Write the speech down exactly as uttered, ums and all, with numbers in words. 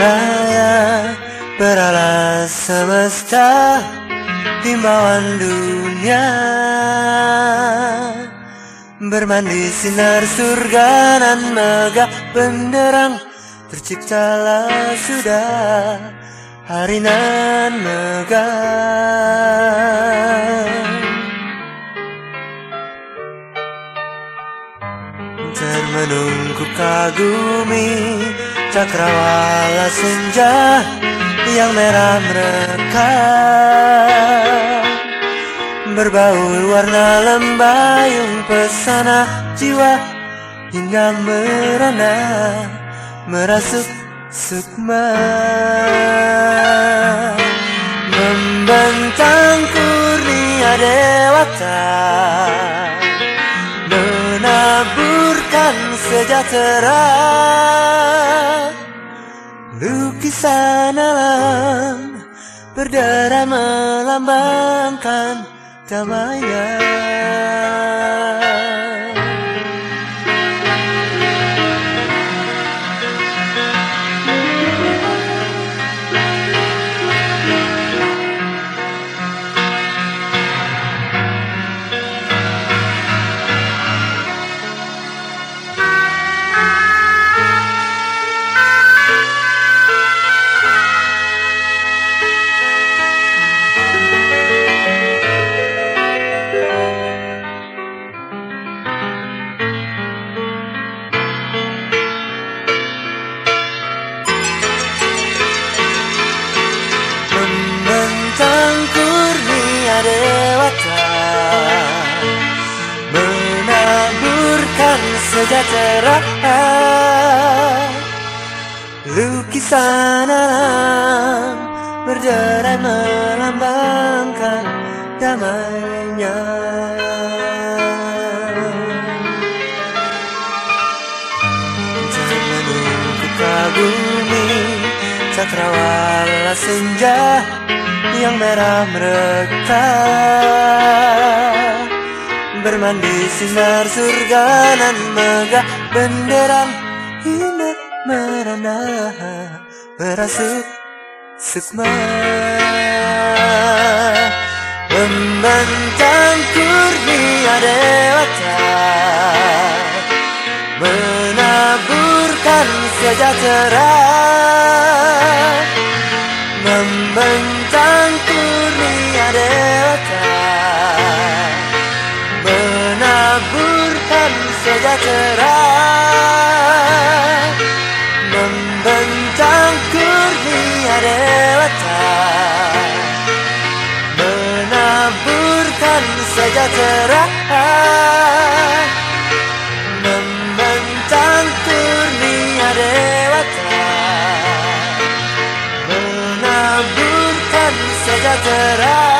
raya beralas semesta, himbauan dunia, bermandi sinar surga nan megah benderang, terciptalah sudah hari nan megah. Termenung ku kagumi cakrawala senja yang merah mereka, berbaur warna lembayung pesona jiwa hingga merana merasuk sukma, membentang kurnia dewata, menaburkan sejahtera, lukisan alam berderai melambangkan damaian. Dewata, menaburkan sejahtera, lukisan alam berderai melambangkan damainya. Jangan menunggu kagumi cakrawala senja yang merah mereka, bermandi sinar surga nan megah benderang hingga merana merasuk sukma, membentang kurnia dewata, menaburkan sejahtera, membentang kurnia dewata, menaburkan sejahtera, membentang kurnia dewata, menaburkan sejahtera, membentang kurnia dewata, menaburkan sejahtera.